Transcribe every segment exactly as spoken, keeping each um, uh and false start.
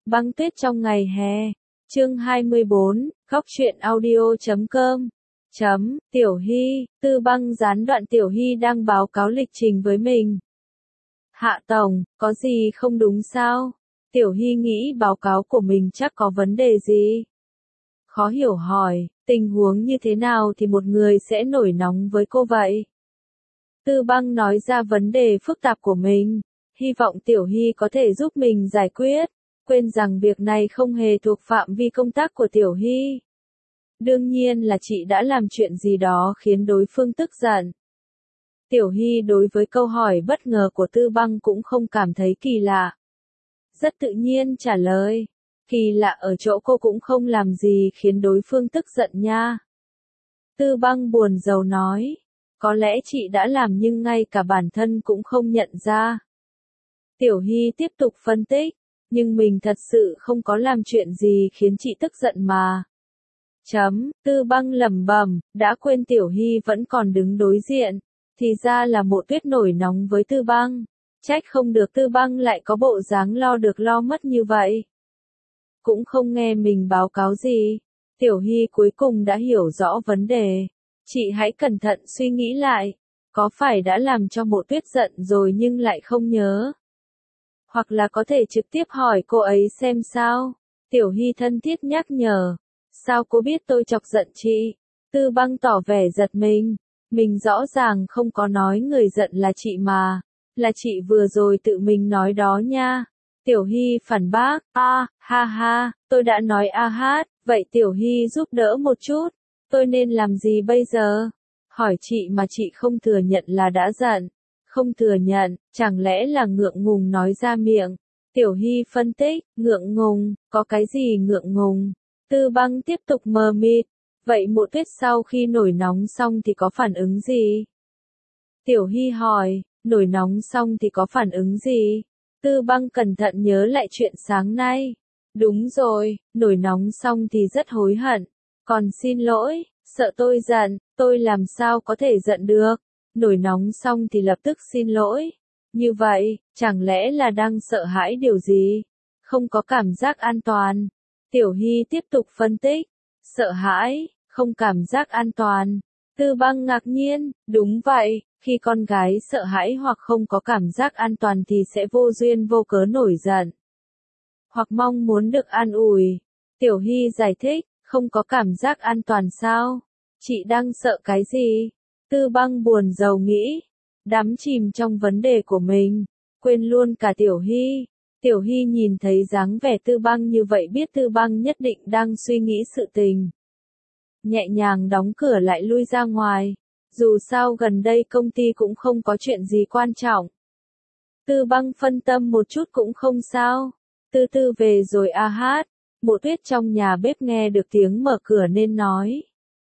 Băng tuyết trong ngày hè. Chương hai mươi bốn, góc truyện audio chấm com. Chấm, Tiểu Hy, Tư Băng gián đoạn Tiểu Hy đang báo cáo lịch trình với mình. Hạ Tổng, có gì không đúng sao? Tiểu Hy nghĩ báo cáo của mình chắc có vấn đề gì? Khó hiểu hỏi, tình huống như thế nào thì một người sẽ nổi nóng với cô vậy? Tư Băng nói ra vấn đề phức tạp của mình, hy vọng Tiểu Hy có thể giúp mình giải quyết, quên rằng việc này không hề thuộc phạm vi công tác của Tiểu Hy. Đương nhiên là chị đã làm chuyện gì đó khiến đối phương tức giận. Tiểu Hy đối với câu hỏi bất ngờ của Tư Băng cũng không cảm thấy kỳ lạ. Rất tự nhiên trả lời, kỳ lạ ở chỗ cô cũng không làm gì khiến đối phương tức giận nha. Tư Băng buồn rầu nói, có lẽ chị đã làm nhưng ngay cả bản thân cũng không nhận ra. Tiểu Hy tiếp tục phân tích, nhưng mình thật sự không có làm chuyện gì khiến chị tức giận mà. Chấm, Tư Băng lẩm bẩm, đã quên Tiểu Hy vẫn còn đứng đối diện, thì ra là Mộ Tuyết nổi nóng với Tư Băng, trách không được Tư Băng lại có bộ dáng lo được lo mất như vậy. Cũng không nghe mình báo cáo gì, Tiểu Hy cuối cùng đã hiểu rõ vấn đề. Chị hãy cẩn thận suy nghĩ lại, có phải đã làm cho Mộ Tuyết giận rồi nhưng lại không nhớ? Hoặc là có thể trực tiếp hỏi cô ấy xem sao? Tiểu Hy thân thiết nhắc nhở, sao cô biết tôi chọc giận chị? Tư Băng tỏ vẻ giật mình, mình rõ ràng không có nói người giận là chị mà, là chị vừa rồi tự mình nói đó nha. Tiểu Hy phản bác, a, ha ha, tôi đã nói a hát, vậy Tiểu Hy giúp đỡ một chút, tôi nên làm gì bây giờ? Hỏi chị mà chị không thừa nhận là đã giận, không thừa nhận, chẳng lẽ là ngượng ngùng nói ra miệng? Tiểu Hy phân tích, ngượng ngùng, có cái gì ngượng ngùng? Tư Băng tiếp tục mờ mịt, vậy Mộ Tuyết sau khi nổi nóng xong thì có phản ứng gì? Tiểu Hy hỏi, nổi nóng xong thì có phản ứng gì? Tư Băng cẩn thận nhớ lại chuyện sáng nay. Đúng rồi, nổi nóng xong thì rất hối hận, còn xin lỗi, sợ tôi giận, tôi làm sao có thể giận được? Nổi nóng xong thì lập tức xin lỗi. Như vậy, chẳng lẽ là đang sợ hãi điều gì? Không có cảm giác an toàn. Tiểu Hy tiếp tục phân tích. Sợ hãi, không cảm giác an toàn. Tư Băng ngạc nhiên, đúng vậy, khi con gái sợ hãi hoặc không có cảm giác an toàn thì sẽ vô duyên vô cớ nổi giận. Hoặc mong muốn được an ủi. Tiểu Hy giải thích, không có cảm giác an toàn sao? Chị đang sợ cái gì? Tư Băng buồn rầu nghĩ, đắm chìm trong vấn đề của mình, quên luôn cả Tiểu Hy. Tiểu Hy nhìn thấy dáng vẻ Tư Băng như vậy biết Tư Băng nhất định đang suy nghĩ sự tình. Nhẹ nhàng đóng cửa lại lui ra ngoài, dù sao gần đây công ty cũng không có chuyện gì quan trọng. Tư Băng phân tâm một chút cũng không sao, từ từ về rồi a hát, Mộ Tuyết trong nhà bếp nghe được tiếng mở cửa nên nói.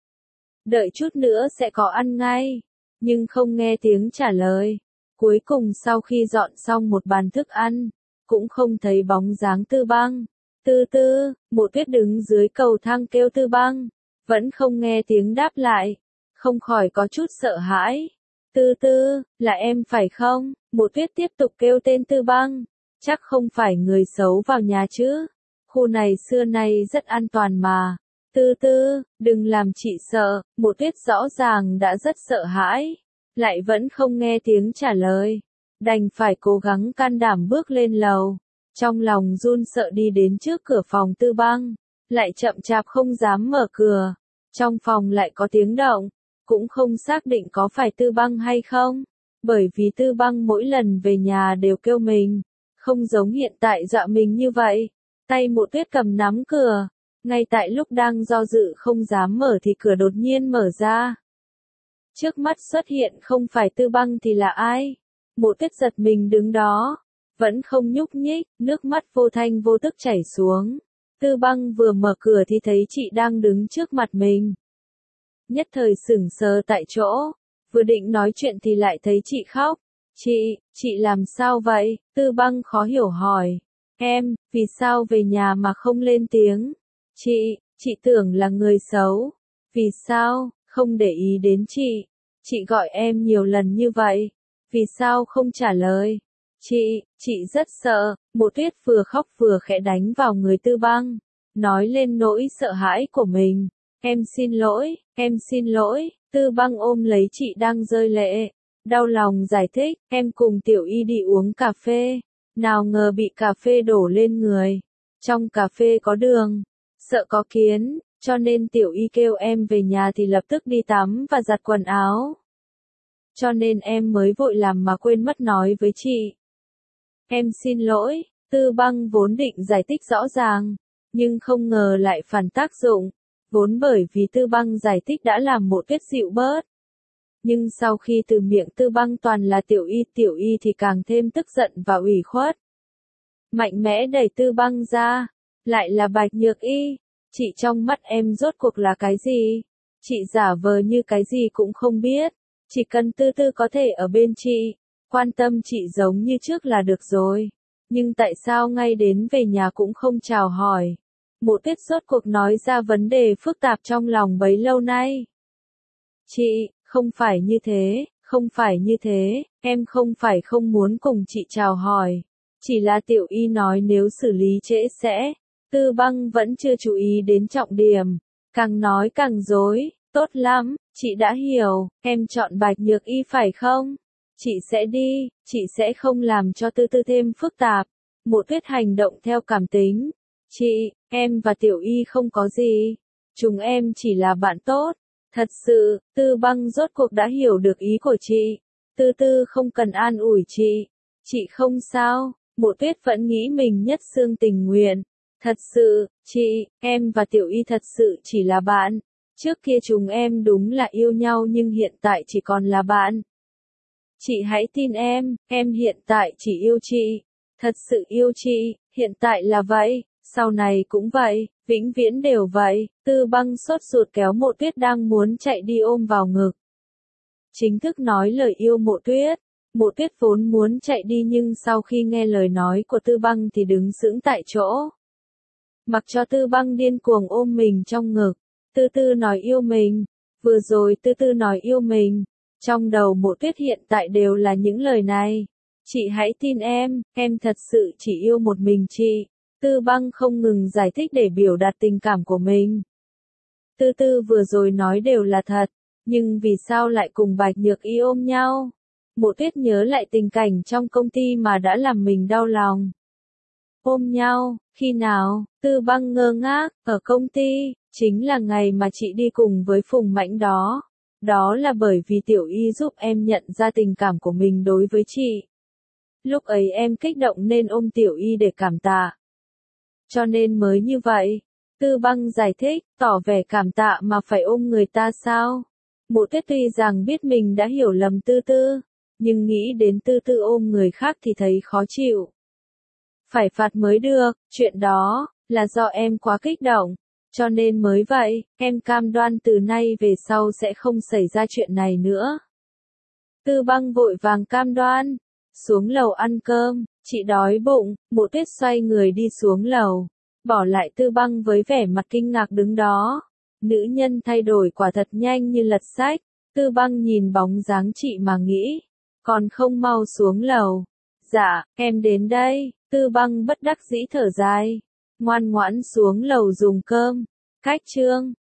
Đợi chút nữa sẽ có ăn ngay, nhưng không nghe tiếng trả lời. Cuối cùng sau khi dọn xong một bàn thức ăn, cũng không thấy bóng dáng Tư Băng. Tư tư, Mộ Tuyết đứng dưới cầu thang kêu Tư Băng, vẫn không nghe tiếng đáp lại, không khỏi có chút sợ hãi. Tư tư, là em phải không? Mộ Tuyết tiếp tục kêu tên Tư Băng, chắc không phải người xấu vào nhà chứ? Khu này xưa nay rất an toàn mà. Tư tư, đừng làm chị sợ, Mộ Tuyết rõ ràng đã rất sợ hãi, lại vẫn không nghe tiếng trả lời, đành phải cố gắng can đảm bước lên lầu, trong lòng run sợ đi đến trước cửa phòng Tư Băng, lại chậm chạp không dám mở cửa, trong phòng lại có tiếng động, cũng không xác định có phải Tư Băng hay không, bởi vì Tư Băng mỗi lần về nhà đều kêu mình, không giống hiện tại dọa mình như vậy, tay Mộ Tuyết cầm nắm cửa. Ngay tại lúc đang do dự không dám mở thì cửa đột nhiên mở ra. Trước mắt xuất hiện không phải Tư Băng thì là ai? Mộ Tuyết giật mình đứng đó, vẫn không nhúc nhích, nước mắt vô thanh vô tức chảy xuống. Tư Băng vừa mở cửa thì thấy chị đang đứng trước mặt mình. Nhất thời sững sờ tại chỗ, vừa định nói chuyện thì lại thấy chị khóc. Chị, chị làm sao vậy? Tư Băng khó hiểu hỏi. Em, vì sao về nhà mà không lên tiếng? Chị, chị tưởng là người xấu. Vì sao, không để ý đến chị? Chị gọi em nhiều lần như vậy. Vì sao không trả lời? Chị, chị rất sợ, Mộ Tuyết vừa khóc vừa khẽ đánh vào người Tư Băng, nói lên nỗi sợ hãi của mình. Em xin lỗi, em xin lỗi, Tư Băng ôm lấy chị đang rơi lệ. Đau lòng giải thích, em cùng Tiểu Y đi uống cà phê, nào ngờ bị cà phê đổ lên người. Trong cà phê có đường, sợ có kiến, cho nên Tiểu Y kêu em về nhà thì lập tức đi tắm và giặt quần áo. Cho nên em mới vội làm mà quên mất nói với chị. Em xin lỗi, Tư Băng vốn định giải thích rõ ràng, nhưng không ngờ lại phản tác dụng, vốn bởi vì Tư Băng giải thích đã làm Mộ Tuyết dịu bớt. Nhưng sau khi từ miệng Tư Băng toàn là Tiểu Y, Tiểu Y thì càng thêm tức giận và ủy khuất. Mạnh mẽ đẩy Tư Băng ra, lại là Bạch Nhược Y, chị trong mắt em rốt cuộc là cái gì? Chị giả vờ như cái gì cũng không biết, chỉ cần Tư Tư có thể ở bên chị, quan tâm chị giống như trước là được rồi. Nhưng tại sao ngay đến về nhà cũng không chào hỏi? Mộ Tuyết rốt cuộc nói ra vấn đề phức tạp trong lòng bấy lâu nay. Chị, không phải như thế, không phải như thế, em không phải không muốn cùng chị chào hỏi. Chỉ là Tiểu Y nói nếu xử lý trễ sẽ. Tư Băng vẫn chưa chú ý đến trọng điểm, càng nói càng dối. Tốt lắm, chị đã hiểu, em chọn Bạch Nhược Y phải không? Chị sẽ đi, chị sẽ không làm cho Tư Tư thêm phức tạp. Mộ Tuyết hành động theo cảm tính. Chị, em và Tiểu Y không có gì. Chúng em chỉ là bạn tốt. Thật sự, Tư Băng rốt cuộc đã hiểu được ý của chị. Tư Tư không cần an ủi chị. Chị không sao, Mộ Tuyết vẫn nghĩ mình nhất xương tình nguyện. Thật sự, chị, em và Tiểu Y thật sự chỉ là bạn. Trước kia chúng em đúng là yêu nhau nhưng hiện tại chỉ còn là bạn. Chị hãy tin em, em hiện tại chỉ yêu chị. Thật sự yêu chị, hiện tại là vậy, sau này cũng vậy, vĩnh viễn đều vậy. Tư Băng sốt ruột kéo Mộ Tuyết đang muốn chạy đi ôm vào ngực. Chính thức nói lời yêu Mộ Tuyết. Mộ Tuyết vốn muốn chạy đi nhưng sau khi nghe lời nói của Tư Băng thì đứng sững tại chỗ. Mặc cho Tư Băng điên cuồng ôm mình trong ngực. Tư Tư nói yêu mình. Vừa rồi Tư Tư nói yêu mình. Trong đầu Mộ Tuyết hiện tại đều là những lời này. Chị hãy tin em, em thật sự chỉ yêu một mình chị. Tư Băng không ngừng giải thích để biểu đạt tình cảm của mình. Tư Tư vừa rồi nói đều là thật, nhưng vì sao lại cùng Bạch Nhược Y ôm nhau? Mộ Tuyết nhớ lại tình cảnh trong công ty mà đã làm mình đau lòng. Ôm nhau, khi nào? Tư Băng ngơ ngác, ở công ty, chính là ngày mà chị đi cùng với Phùng Mãnh đó. Đó là bởi vì Tiểu Y giúp em nhận ra tình cảm của mình đối với chị. Lúc ấy em kích động nên ôm Tiểu Y để cảm tạ. Cho nên mới như vậy. Tư Băng giải thích, tỏ vẻ cảm tạ mà phải ôm người ta sao? Mộ Tuyết tuy rằng biết mình đã hiểu lầm Tư Tư, nhưng nghĩ đến Tư Tư ôm người khác thì thấy khó chịu. Phải phạt mới được, chuyện đó, là do em quá kích động. Cho nên mới vậy, em cam đoan từ nay về sau sẽ không xảy ra chuyện này nữa. Tư Băng vội vàng cam đoan. Xuống lầu ăn cơm, chị đói bụng. Mộ Tuyết xoay người đi xuống lầu, bỏ lại Tư Băng với vẻ mặt kinh ngạc đứng đó. Nữ nhân thay đổi quả thật nhanh như lật sách. Tư Băng nhìn bóng dáng chị mà nghĩ, còn không mau xuống lầu. Dạ, em đến đây. Tư Băng bất đắc dĩ thở dài, ngoan ngoãn xuống lầu dùng cơm. Cách chương